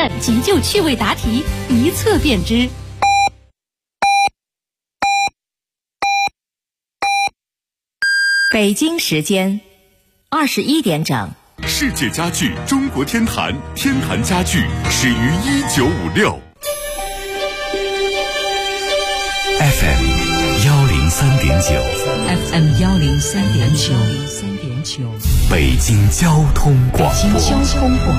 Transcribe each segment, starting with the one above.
站急救趣味答题，一测便知。 北京时间21点整。 世界家具中国天坛，天坛家具始于1956。 FM 103.9 FM 103.9 北京交通广播。 北京交通广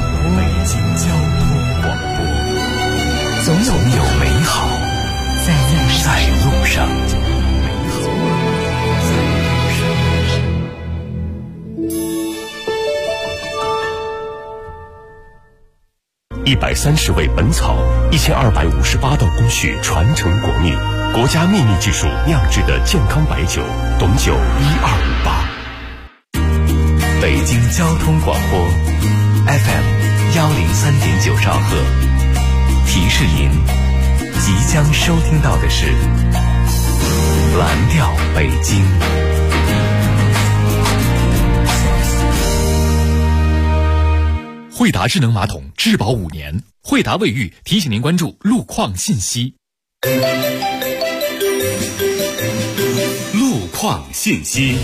播， 总有美好在路上。130味本草，1258道工序传承国秘，国家秘密技术酿制的健康白酒，董酒1258。北京交通广播 FM 103.9兆赫，提示您即将收听到的是蓝调北京。 惠达智能马桶质保5年，惠达卫浴提醒您关注路况信息。 路况信息。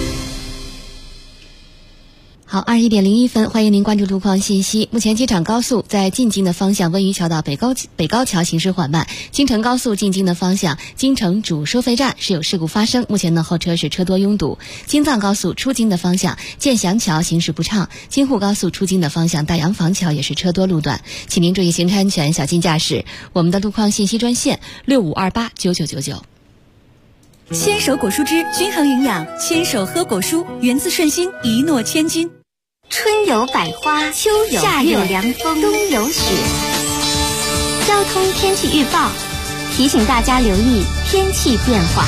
好，21点01分，欢迎您关注路况信息。目前机场高速在进京的方向温榆桥到北高桥行驶缓慢，京承高速进京的方向京承主收费站是有事故发生，目前呢后车是车多拥堵。京藏高速出京的方向建祥桥行驶不畅，京沪高速出京的方向大洋坊桥也是车多路段，请您注意行车安全，小心驾驶。我们的路况信息专线65289999。 牵手果蔬汁均衡营养，牵手喝果蔬，源自顺心，一诺千金。 春有百花，秋有夏有凉风，冬有雪。交通天气预报提醒大家留意天气变化。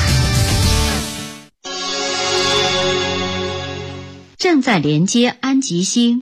正在连接安吉星。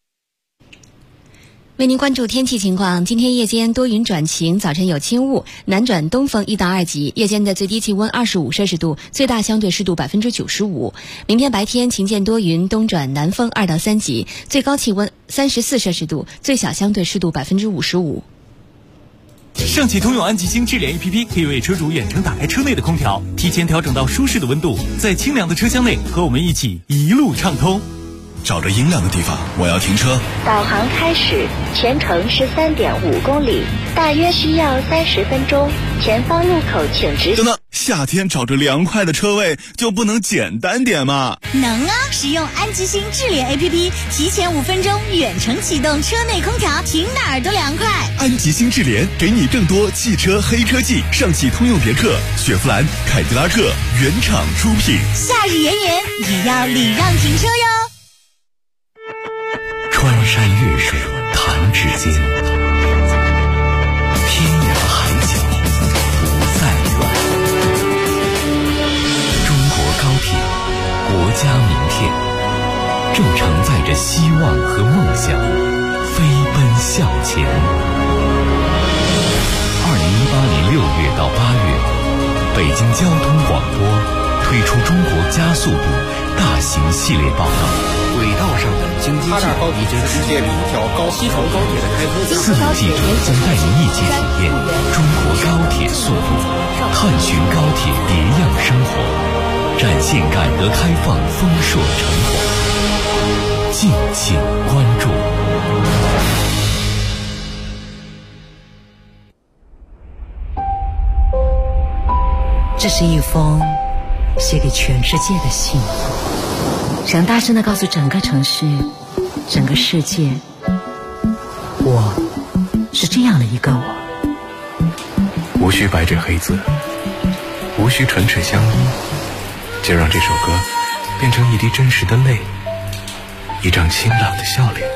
为您关注天气情况，今天夜间多云转晴，早晨有轻雾，南转东风1到2级，夜间的最低气温25摄氏度，最大相对湿度95%。明天白天晴间多云，东转南风2到3级，最高气温34摄氏度，最小相对湿度55%。 上汽通用安吉星智联 APP 可以为车主远程打开车内的空调，提前调整到舒适的温度，在清凉的车厢内和我们一起一路畅通。 找着阴凉的地方，我要停车。 导航开始，全程是3.5公里，大约需要30分钟。前方路口请直行。 等等，夏天找着凉快的车位就不能简单点吗？ 能啊！使用安吉星智联 APP， 提前5分钟远程启动车内空调，停哪儿都凉快。 安吉星智联给你更多汽车黑科技，上汽通用别克、雪佛兰、凯迪拉克原厂出品。 夏日炎炎，也要礼让停车哟。 穿山越水弹指间，天涯海角不再远。中国高铁，国家名片，正承载着希望和梦想，飞奔向前。2018年6月到8月，北京交通广播推出中国加速度大型系列报道。 轨道上的经济性，已经实现了一条西长高铁的开通。 4名记者将带您一起体验中国高铁速度，探寻高铁别样生活，展现改革开放丰硕成果。敬请关注。 这是一封写给全世界的信，想大声地告诉整个城市，整个世界，我是这样的一个我。 无需白纸黑字，无需唇齿相依，就让这首歌变成一滴真实的泪，一张清朗的笑脸。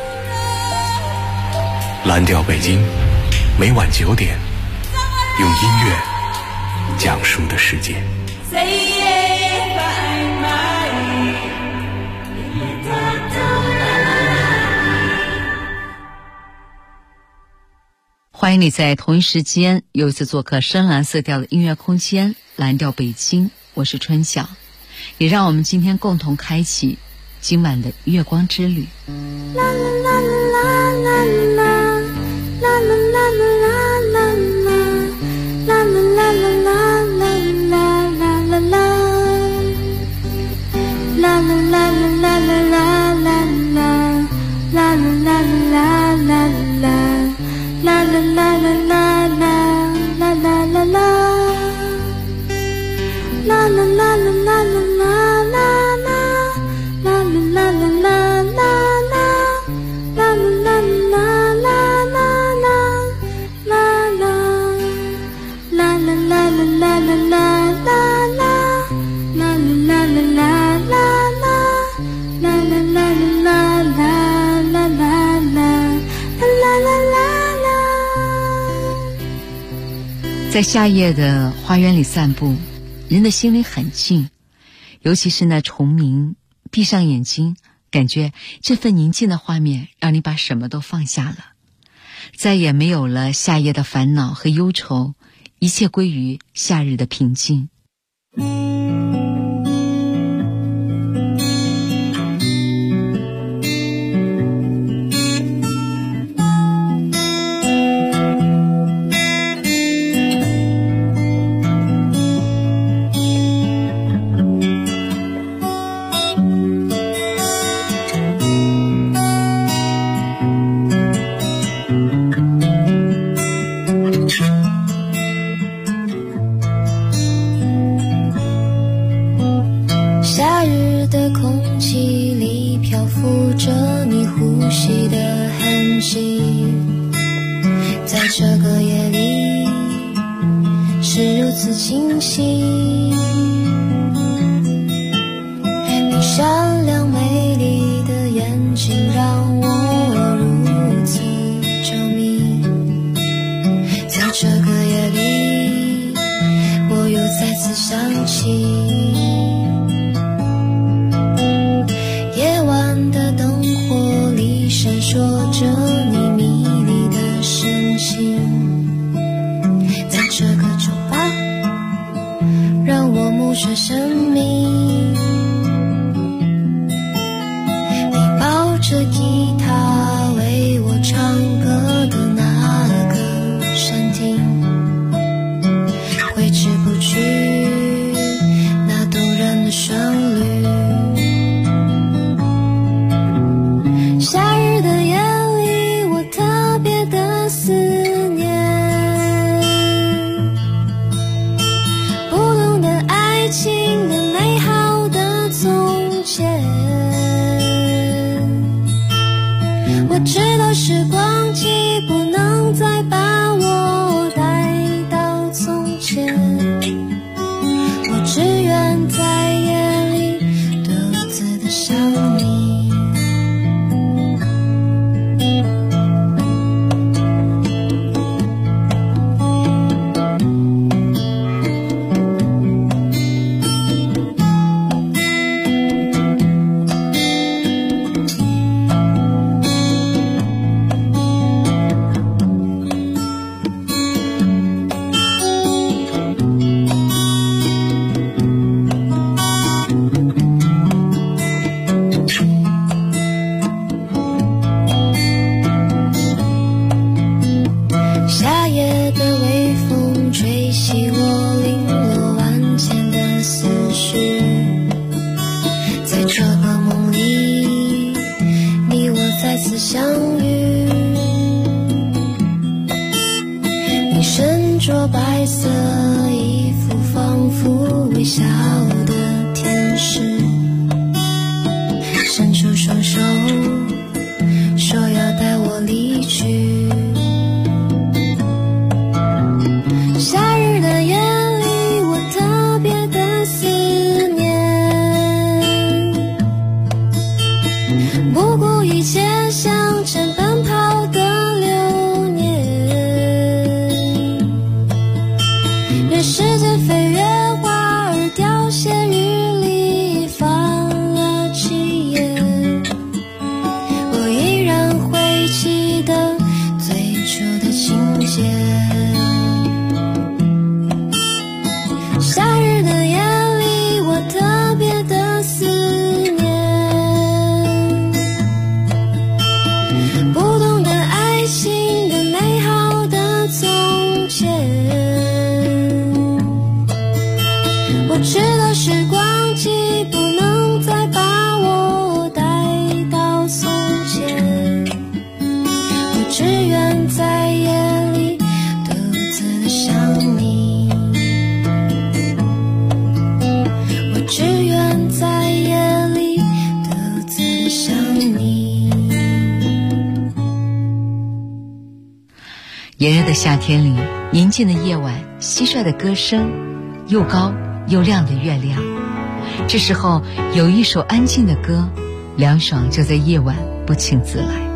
蓝调北京，每晚9点，用音乐讲述的世界。 欢迎你在同一时间又一次做客深蓝色调的音乐空间蓝调北京，我是春晓，也让我们今天共同开启今晚的月光之旅。啦啦啦啦啦啦啦啦在夏夜的花园里散步，人的心里很静，尤其是那虫鸣，闭上眼睛，感觉这份宁静的画面让你把什么都放下了，再也没有了夏夜的烦恼和忧愁，一切归于夏日的平静。 只愿在夜里炎热的夏天里，宁静的夜晚，蟋蟀的歌声，又高又亮的月亮。这时候有一首安静的歌，凉爽就在夜晚不请自来。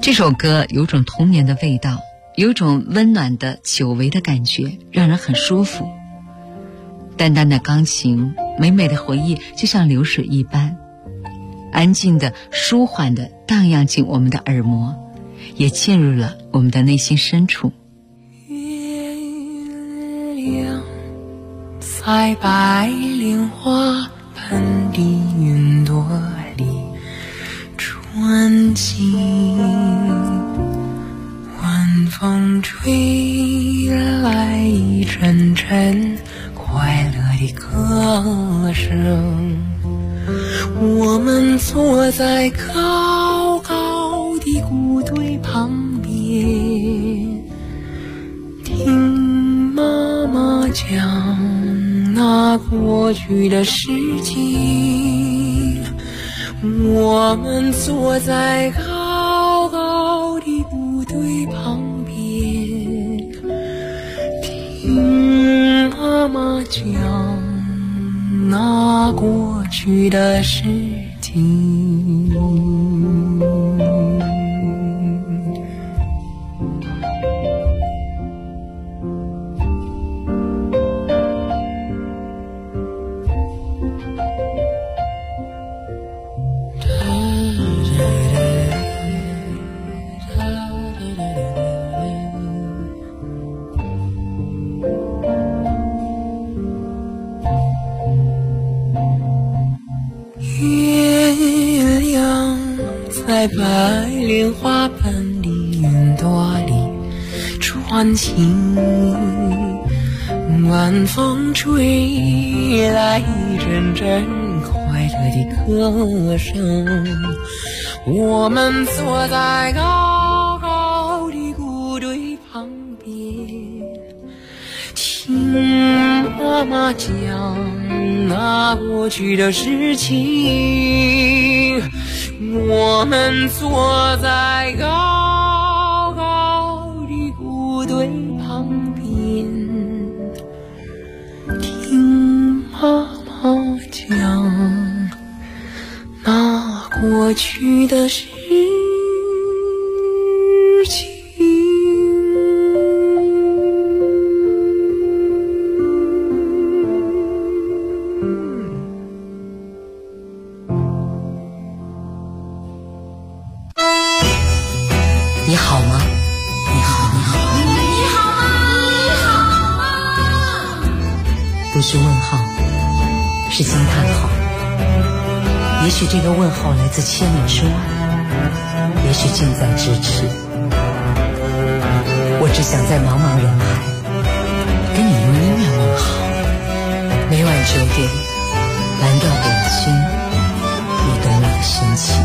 这首歌有种童年的味道，有种温暖的久违的感觉，让人很舒服。淡淡的钢琴，美美的回忆就像流水一般，安静的舒缓的荡漾进我们的耳膜，也进入了我们的内心深处。 月亮在白莲花盆的云朵里传情，晚风吹来一阵阵快乐的歌声，我们坐在高高的谷堆旁边，听妈妈讲那过去的事情。我们坐在高高的谷堆旁边，听妈妈讲那过去的事情。在白莲花盆的云朵里传情，晚风吹来一阵阵快乐的歌声，我们坐在高高的谷堆旁边，听妈妈讲那过去的事情。我们坐在高高的谷堆旁边，听妈妈讲那过去的事情。 你好吗？你好，你好， 你好吗？你好吗？ 不是问号，是惊叹号。也许这个问号来自千里之外，也许近在咫尺。我只想在茫茫人海跟你用音乐问好。每晚9点，蓝调北京，你懂我的心情。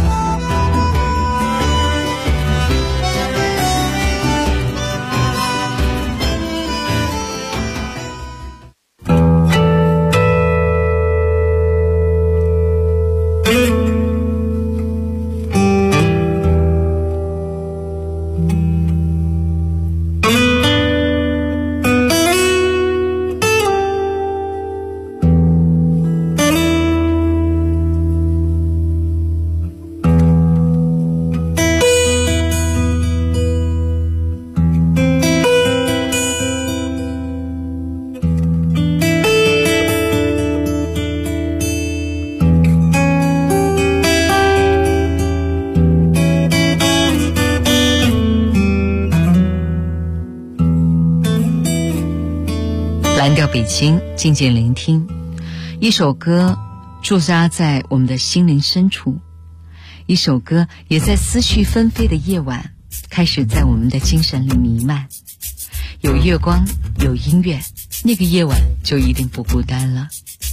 蓝调北京，静静聆听。一首歌驻扎在我们的心灵深处，一首歌也在思绪纷飞的夜晚开始在我们的精神里弥漫。有月光，有音乐，那个夜晚就一定不孤单了。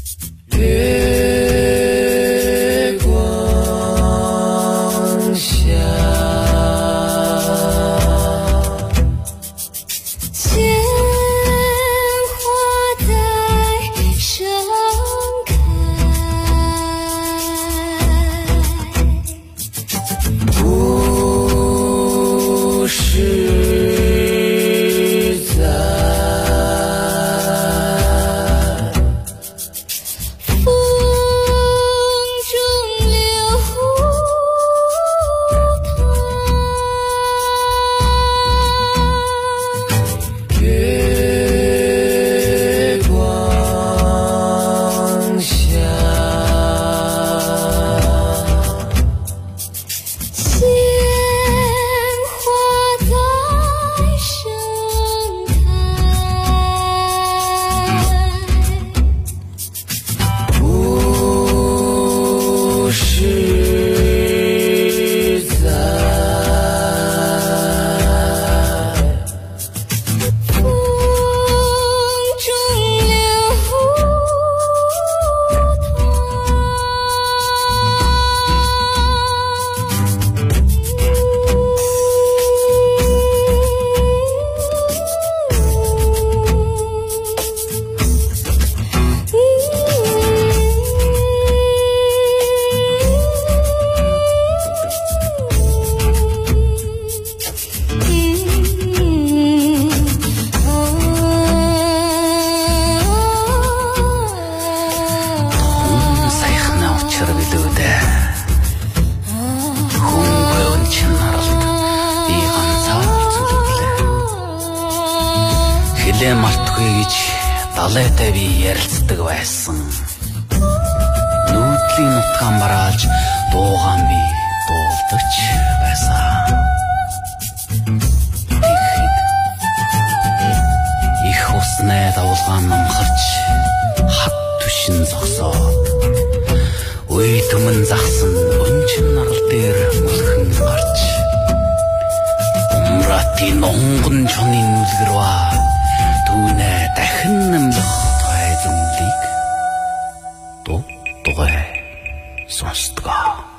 月光下， нэлээд мартгүй гэж далайтай би ярилцдаг байсан. Нүүдлийн нутгаан бараалж дуугаан би дуулдагч байсан. Их усны давлгаан намхарч хат түшин зогсоод үе түмэн загсан өнчин нарал дээр мөлхөн гарч умратын онгон чоны нүлгэрва түүнэ дахин нэмлэх той зүмлийг дугай сонсдгоо.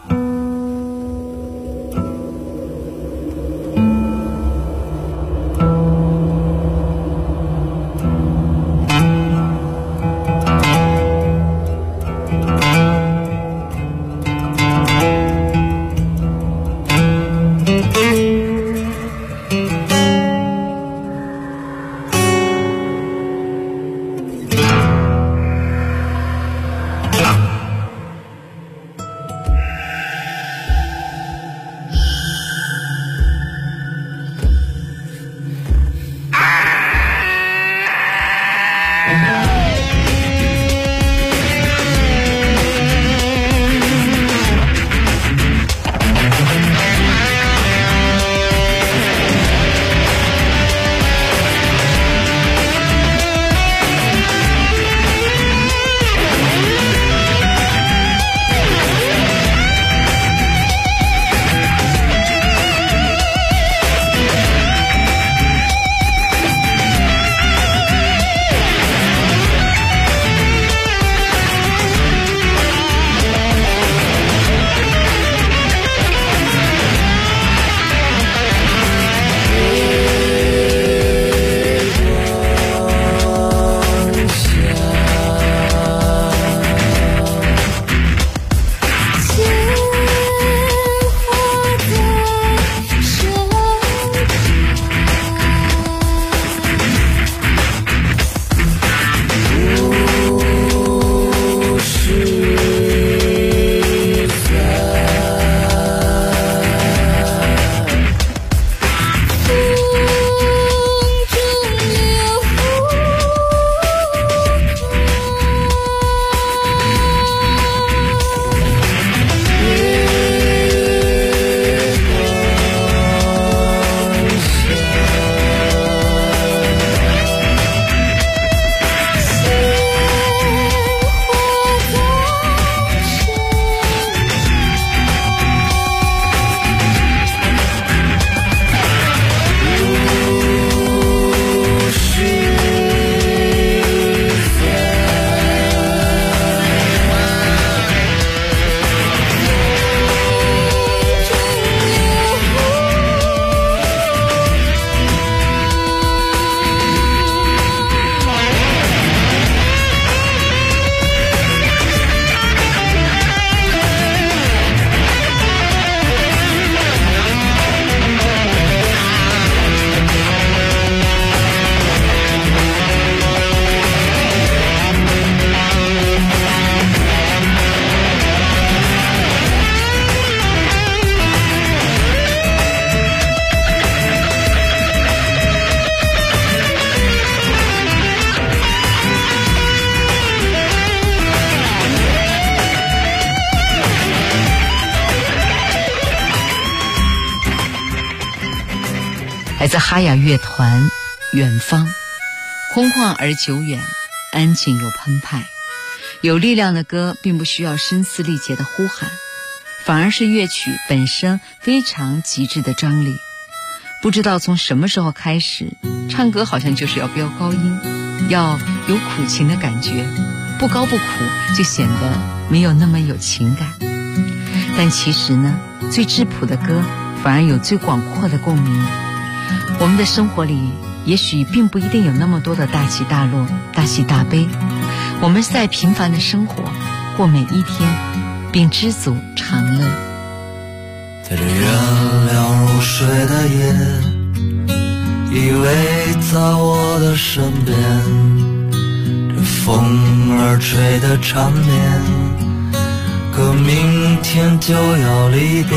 来自哈雅乐团《远方》，空旷而久远，安静又澎湃。有力量的歌并不需要声嘶力竭的呼喊，反而是乐曲本身非常极致的张力。不知道从什么时候开始，唱歌好像就是要飙高音，要有苦情的感觉，不高不苦就显得没有那么有情感。但其实呢，最质朴的歌反而有最广阔的共鸣。我们的生活里也许并不一定有那么多的大起大落、大喜大悲，我们在平凡的生活过每一天，并知足常乐。 在这月亮入睡的夜，依偎在我的身边，这风儿吹得缠绵，可明天就要离别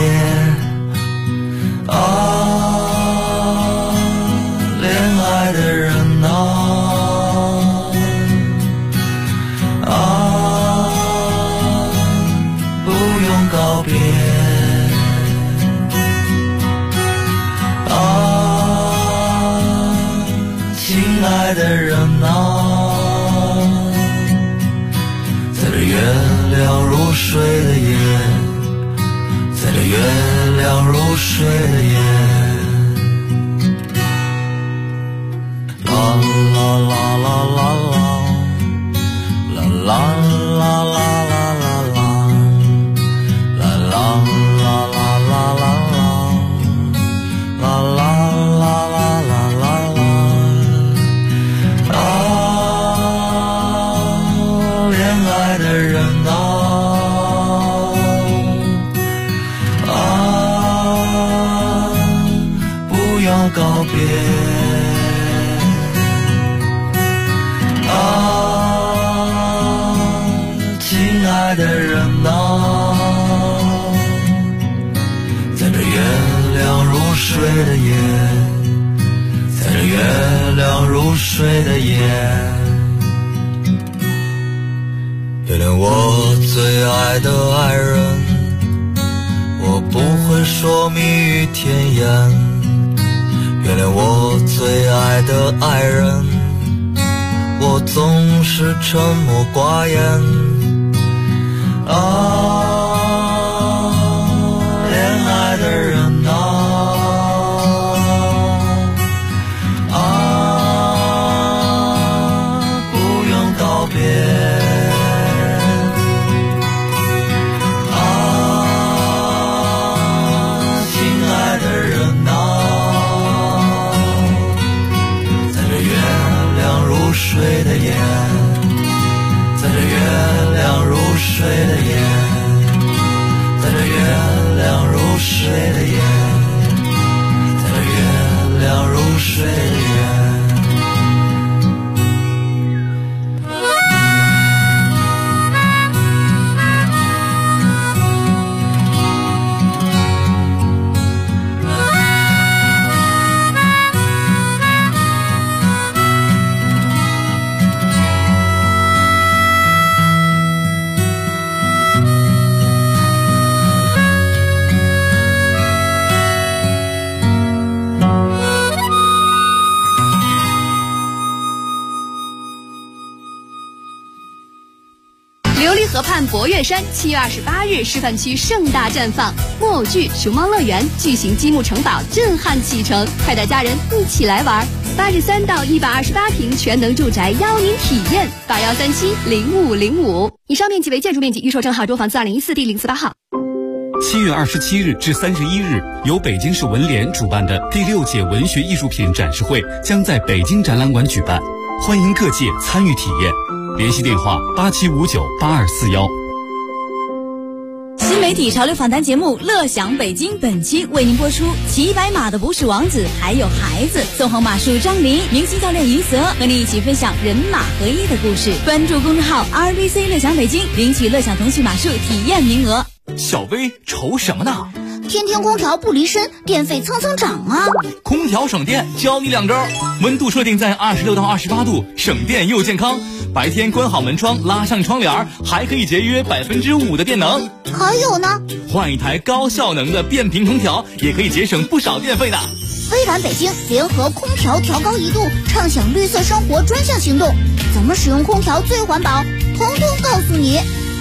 啊，恋爱的人啊， 爱的人啊，在这月亮如水的夜，在这月亮如水的夜，啦啦啦啦啦啦，啦啦啦啦啦啦啦，啦啦啦啦啦啦啦，啦啦啦啦啦啦啦，啊，恋爱的人啊，不要告别。亲爱的人啊，在这月亮如水的夜，在这月亮如水的夜，原谅我最爱的爱人，我不会说蜜语甜言，原谅我最爱的爱人，我总是沉默寡言。啊，恋爱的人啊，不用告别。啊，亲爱的人啊，在这月亮如水的夜，在这月亮如水的夜，在这月亮如水的夜，在这月亮如水的夜。 河畔博岳山7月28日示范区盛大绽放，木偶剧、熊猫乐园、巨型积木城堡震撼启程，快带家人一起来玩。83到128平全能住宅邀您体验，81370505。以上面积为建筑面积，预售证号中房子2014第048号。 7月27日至31日，由北京市文联主办的第6届文学艺术品展示会将在北京展览馆举办，欢迎各界参与体验。联系电话87598241。 新媒体潮流访谈节目《乐享北京》本期为您播出：骑白马的不是王子，还有孩子。纵横马术张琳，明星教练银泽和你一起分享人马合一的故事。关注公众号 RBC 乐享北京，领取乐享童趣马术体验名额。 小薇愁什么呢？ 天天空调不离身，电费蹭蹭涨啊！ 空调省电，教你2招：温度设定在26到28度，省电又健康。白天关好门窗，拉上窗帘，还可以节约5%的电能。 还有呢， 换一台高效能的变频空调，也可以节省不少电费的。 微软北京联合空调调高1度，畅享绿色生活专项行动，怎么使用空调最环保，统统告诉你。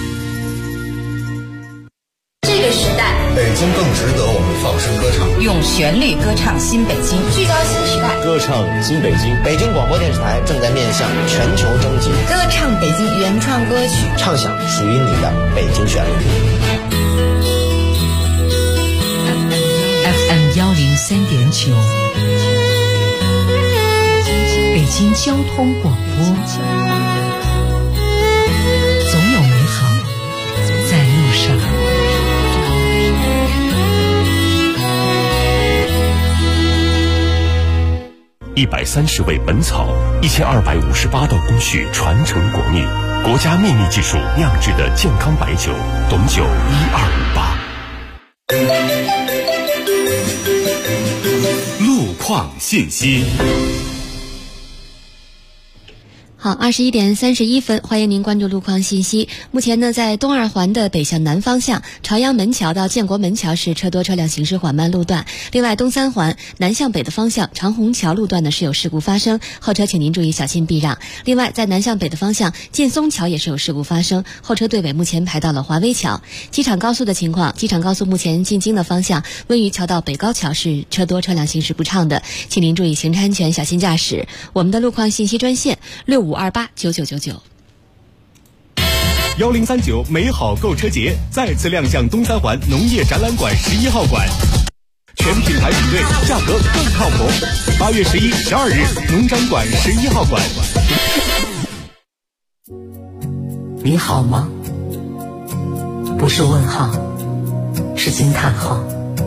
这个时代， 北京更值得我们放声歌唱， 用旋律歌唱新北京，聚焦新时代， 歌唱新北京。 北京广播电视台正在面向全球征集歌唱北京原创歌曲， 唱响属于你的北京旋律。 FM 103.9，北京交通广播，总有美好在路上。 130味本草，1258道工序传承国秘，国家秘密技术酿制的健康白酒，董酒1258。路况信息。 好，21点31分，欢迎您关注路况信息。目前呢，在东二环的北向南方向，朝阳门桥到建国门桥是车多车辆行驶缓慢路段。另外，东三环南向北的方向，长虹桥路段呢是有事故发生，后车请您注意小心避让。另外，在南向北的方向，劲松桥也是有事故发生，后车队尾目前排到了华威桥。机场高速的情况，机场高速目前进京的方向，温榆桥到北高桥是车多车辆行驶不畅的，请您注意行车安全，小心驾驶。我们的路况信息专线65289999。 1039美好购车节再次亮相东三环农业展览馆11号馆，全品牌比对，价格更靠谱。8月11、12日，农展馆11号馆。 你好吗？不是问号，是惊叹号。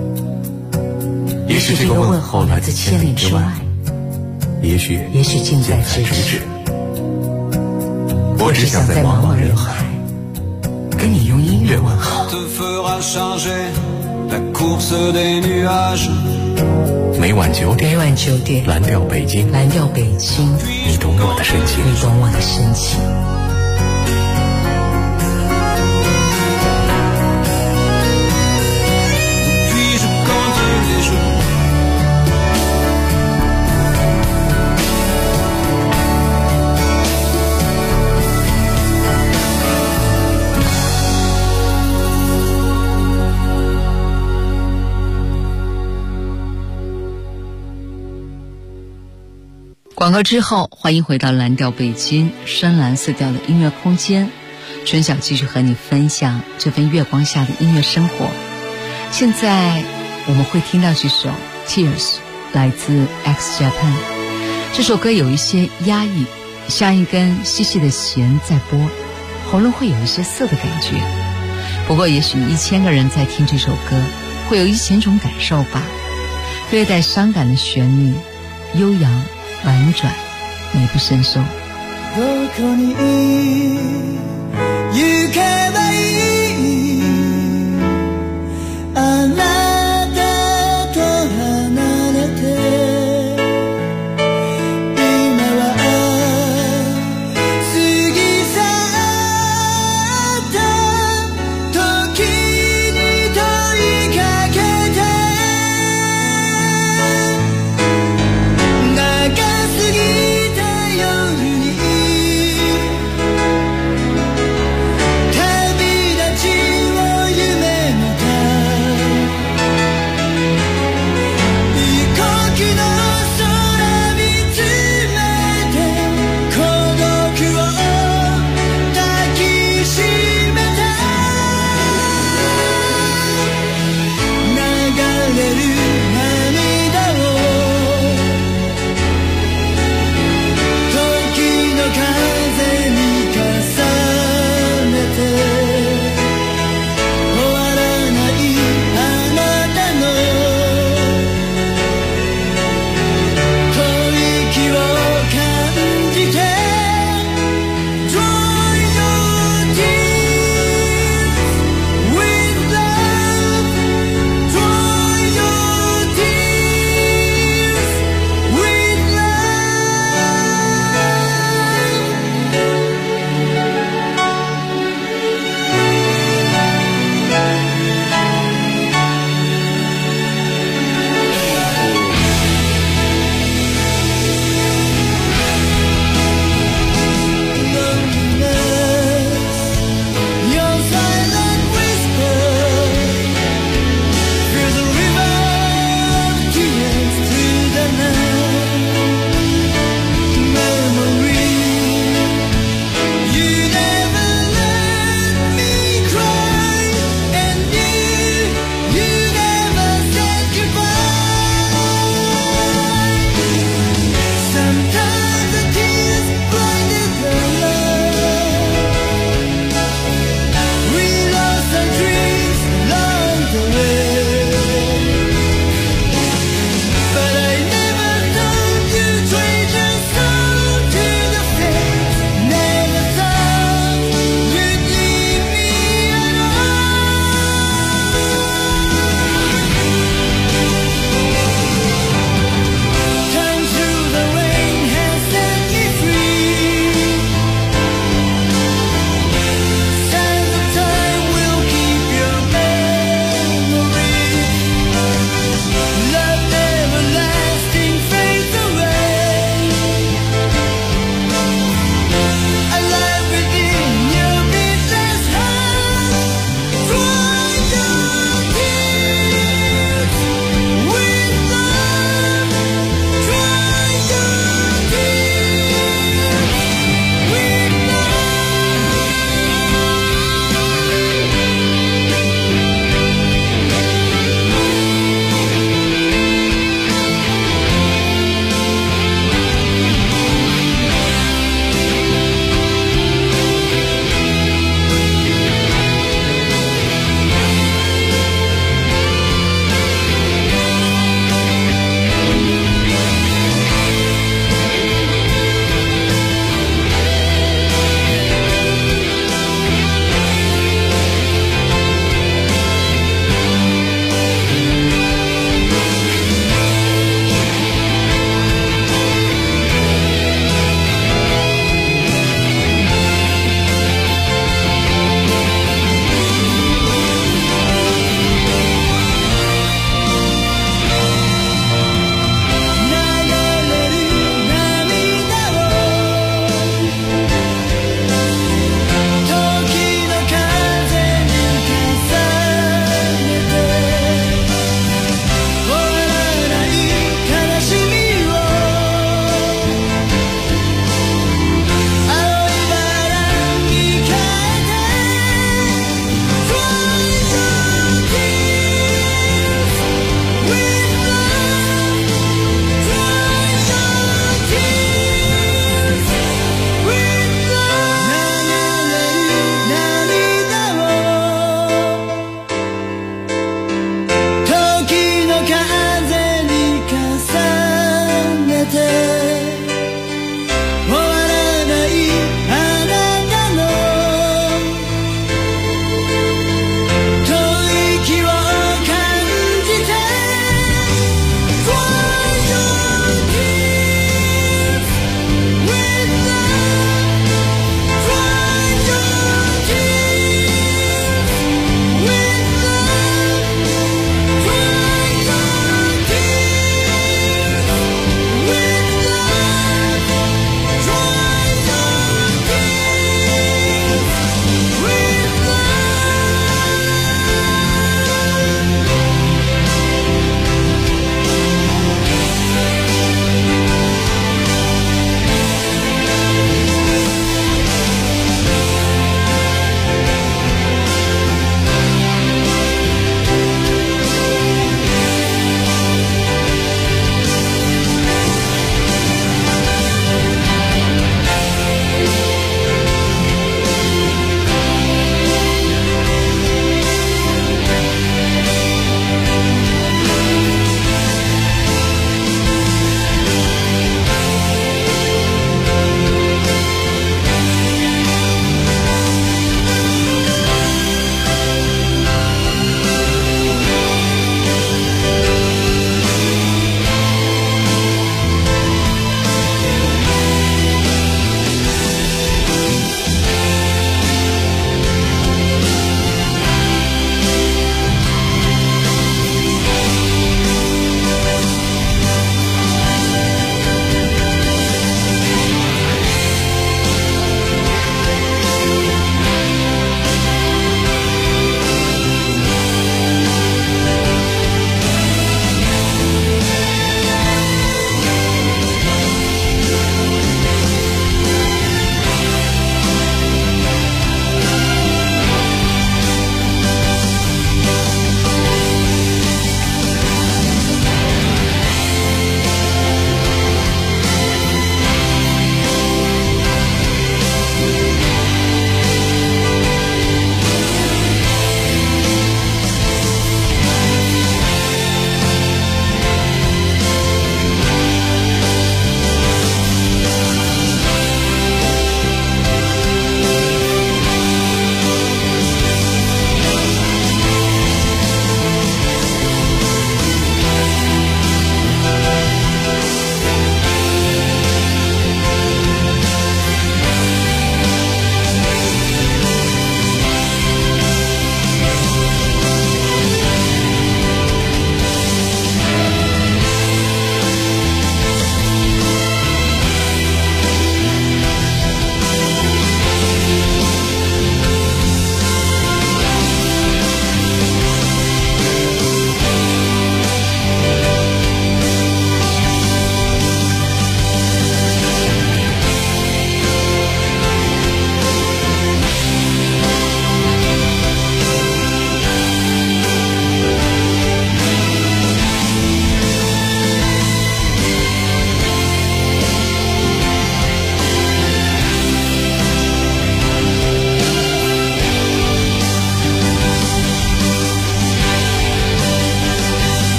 也许这个问候来自千里之外， 也许近在咫尺。 我只想在茫茫人海跟你用音乐问好。 每晚9点，蓝调北京，你懂我的深情。 广告之后，欢迎回到蓝调北京深蓝色调的音乐空间。春晓继续和你分享这份月光下的音乐生活。现在我们会听到这首 Tears， 来自 X Japan。 这首歌有一些压抑，像一根细细的弦在拨，喉咙会有一些涩的感觉。不过也许1000个人在听这首歌，会有1000种感受吧。略带伤感的旋律，悠扬婉转，美不胜收。 どこに行けばいい？あなたと離れて今は過ぎ去った時に問いかけて長すぎた夜に旅立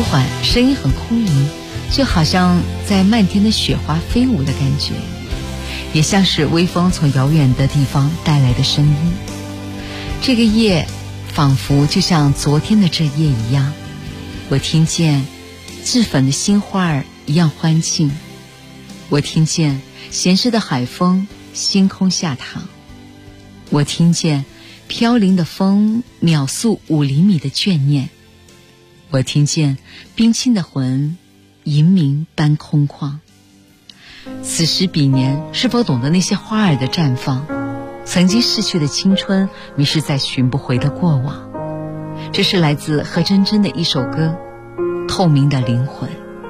缓，声音很空灵，就好像在漫天的雪花飞舞的感觉，也像是微风从遥远的地方带来的声音。这个夜仿佛就像昨天的这夜一样，我听见炙粉的心花儿一样欢庆，我听见咸湿的海风星空下淌，我听见飘零的风秒速5厘米的眷念，我听见冰清的魂银明般空旷。此时彼年，是否懂得那些花儿的绽放，曾经逝去的青春迷失在寻不回的过往？这是来自何真真的一首歌《透明的灵魂》。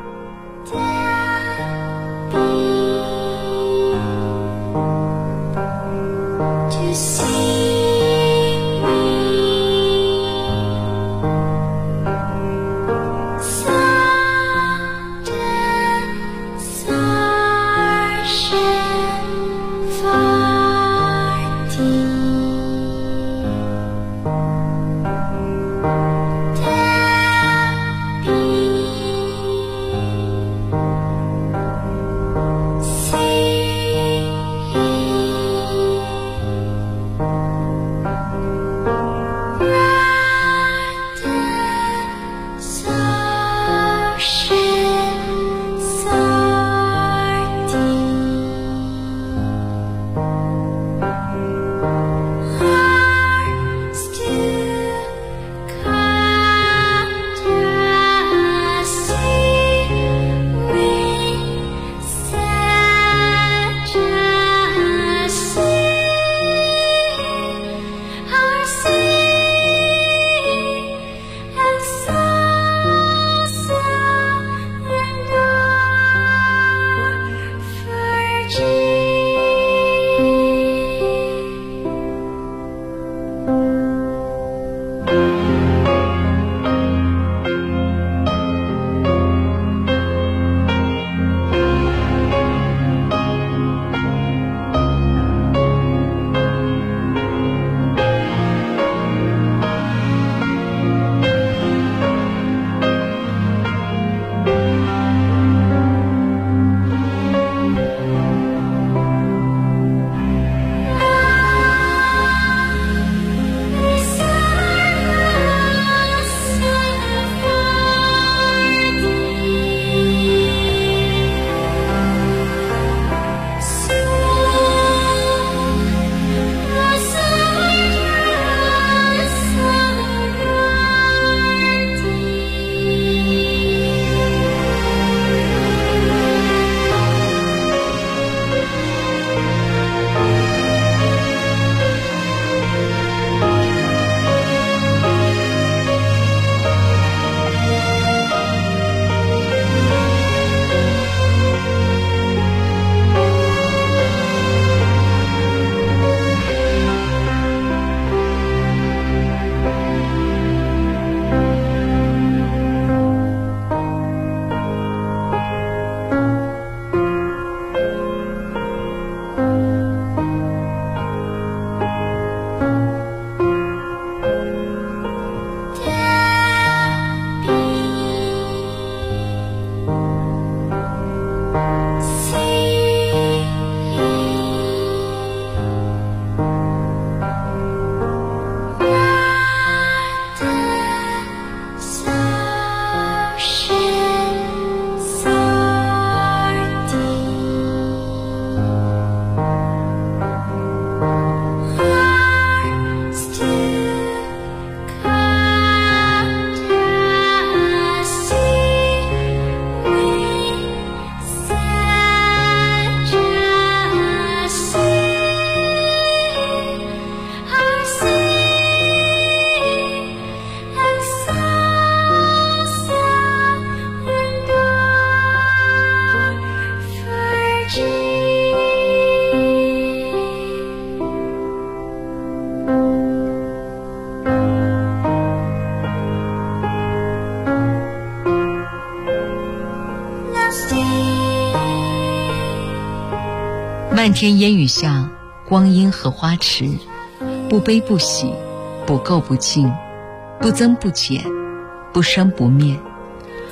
漫天烟雨下，光阴和花池，不悲不喜，不垢不净，不增不减，不生不灭。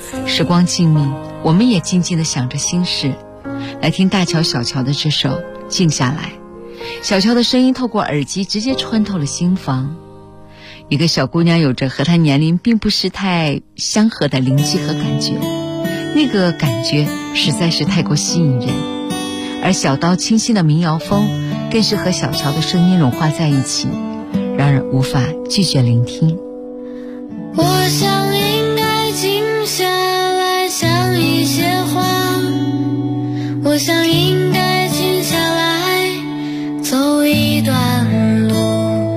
时光静谧，我们也静静地想着心事。来听大乔小乔的这首《静下来》。小乔的声音透过耳机直接穿透了心房。一个小姑娘有着和她年龄并不是太相合的灵气和感觉，那个感觉实在是太过吸引人。而小刀清新的民谣风更是和小乔的声音融化在一起，让人无法拒绝聆听。 我想应该静下来想一些话，我想应该静下来走一段路，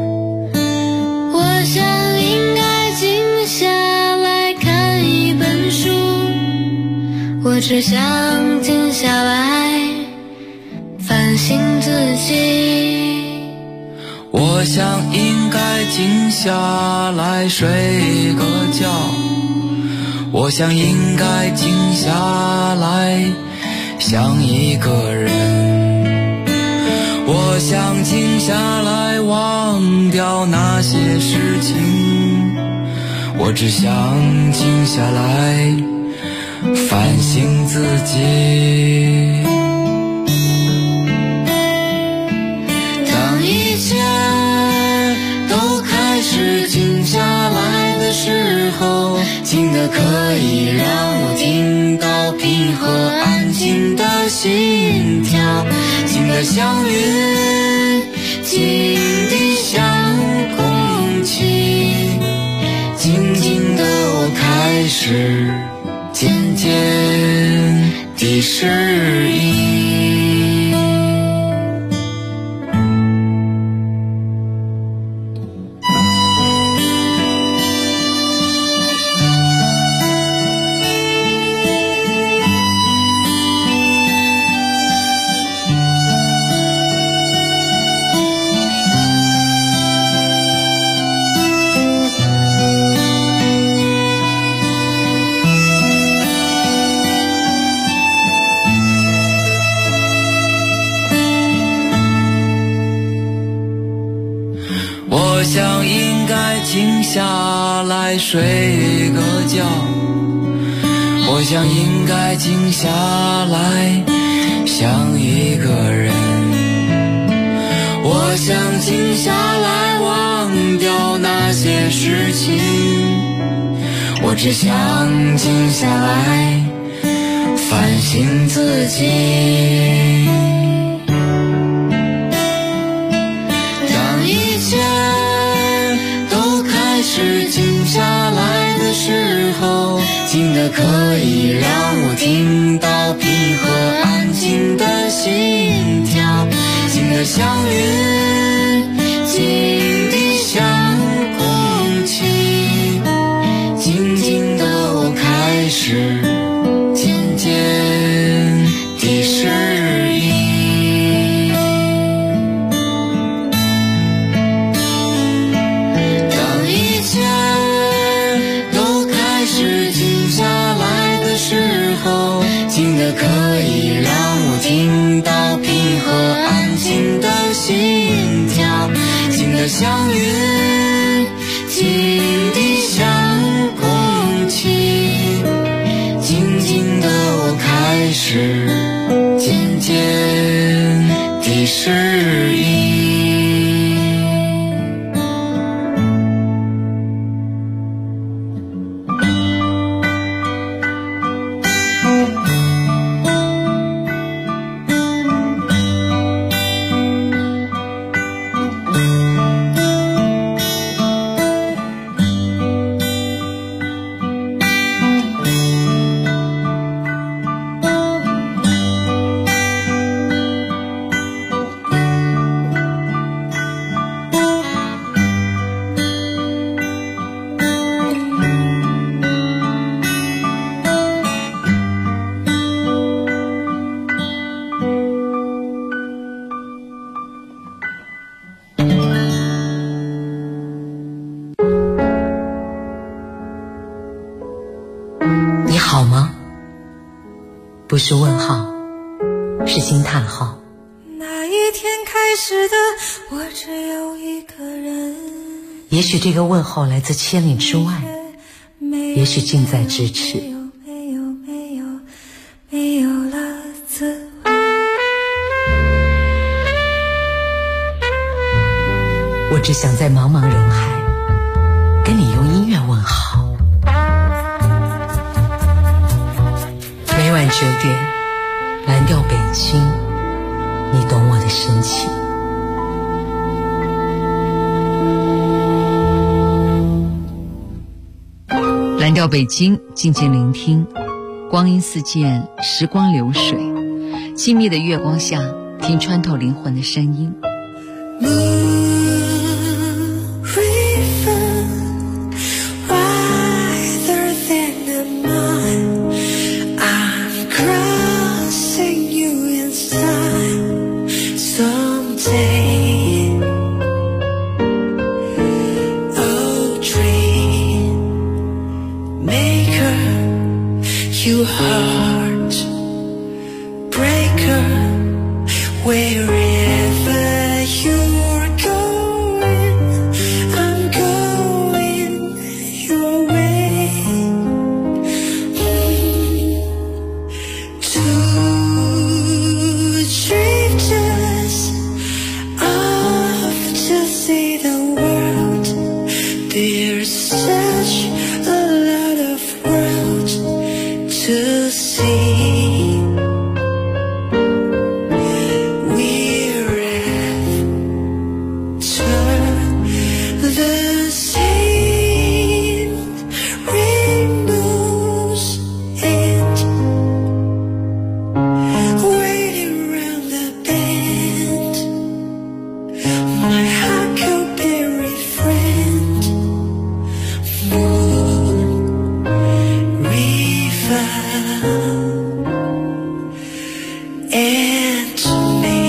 我想应该静下来看一本书，我只想静下来反省自己。 我想应该静下来睡个觉，我想应该静下来想一个人，我想静下来忘掉那些事情，我只想静下来反省自己。当一切都开始静下来的时候，静得可以让我听到平和安静的心跳，静得像云，静地像空气，静静的我开始渐渐地适应。我想应该静下来睡个觉，我想应该静下来想一个人，我想静下来忘掉那些事情，我只想静下来反省自己。静下来的时候，静得可以让我听到平和安静的心跳，静得像云，静地像空气，静静的我开始渐渐地适应。静得可以让我听到平和安静的心跳，静得像云，静地像空气，静静的我开始渐渐地适应。 不是问号，是惊叹号。 那一天开始的我只有一个人， 也许这个问候来自千里之外，也许近在咫尺， 只想在茫茫人海跟你用音乐问好。每晚9点，蓝调北京，你懂我的深情。蓝调北京，静静聆听，光阴似箭，时光流水，静谧的月光下，听穿透灵魂的声音。 You heart breaker, wherever you're going, I'm going your way. Two drifters off to see the world. There's such a lot of world to see. We're after the same rainbows and waiting around the bend. My huckleberry friend, moon river and me.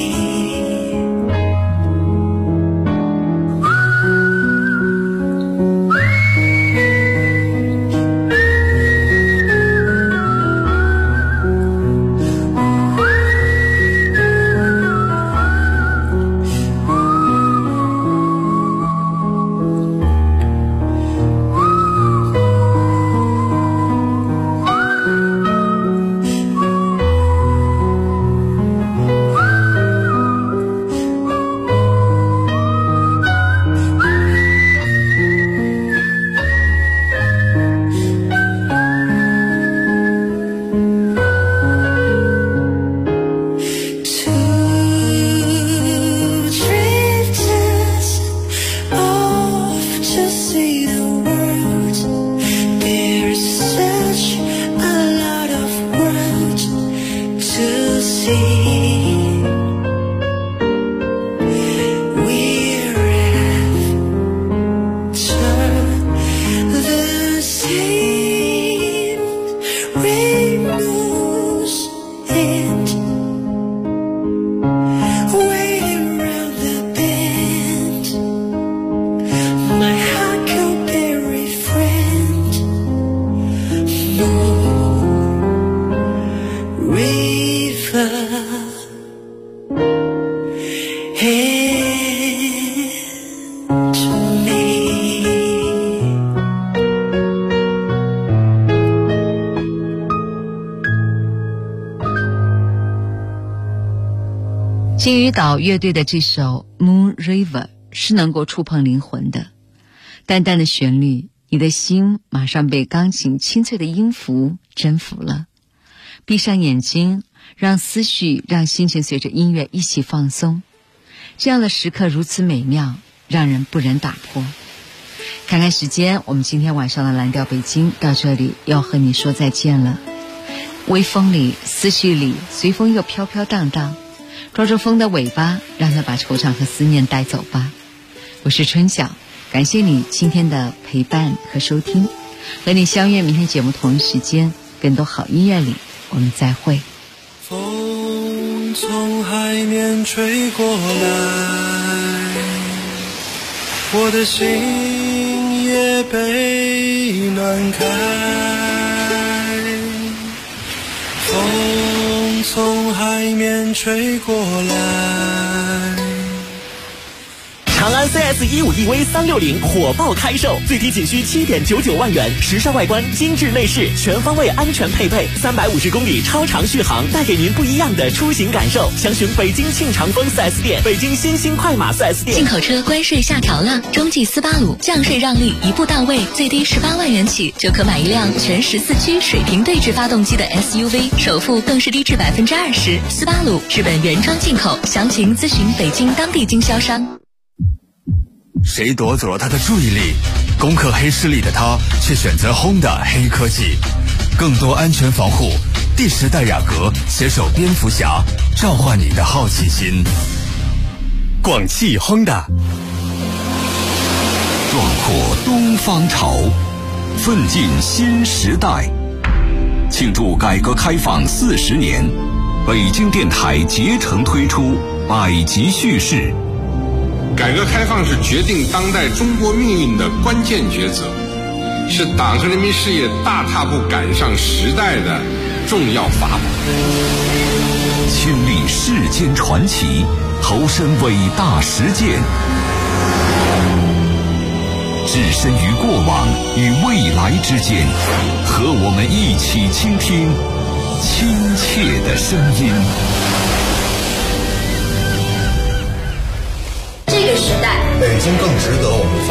金鱼岛乐队的这首 Moon River 是能够触碰灵魂的，淡淡的旋律，你的心马上被钢琴清脆的音符征服了。闭上眼睛，让思绪让心情随着音乐一起放松，这样的时刻如此美妙，让人不忍打破。看看时间，我们今天晚上的蓝调北京到这里要和你说再见了。微风里，思绪里，随风又飘飘荡荡，抓住风的尾巴，让它把惆怅和思念带走吧。我是春晓，感谢你今天的陪伴和收听，和你相约明天节目同一时间，更多好音乐里我们再会。 风从海面吹过来，我的心也被暖开。风从海面吹过来， 长安 CS15EV 360火爆开售，最低仅需7.99万元，时尚外观，精致内饰，全方位安全配备，350公里超长续航，带给您不一样的出行感受。详询北京庆长丰 4S 店、北京新兴快马 4S 店。 进口车关税下调了，中继斯巴鲁降税让利一步到位，最低18万元起就可买一辆全14驱水平对置发动机的 SUV， 首付更是低至20%。斯巴鲁日本原装进口，详情咨询北京当地经销商。 谁夺走了他的注意力？攻克黑势力的他却选择 Honda 黑科技，更多安全防护。第10代雅阁携手蝙蝠侠，召唤你的好奇心。 广汽 Honda， 壮阔东方潮，奋进新时代。庆祝改革开放40年，北京电台竭诚推出百集叙事。 改革开放是决定当代中国命运的关键抉择，是党和人民事业大踏步赶上时代的重要法宝。 亲历世间传奇，投身伟大实践，置身于过往与未来之间，和我们一起倾听亲切的声音。 这个时代， 北京更值得我们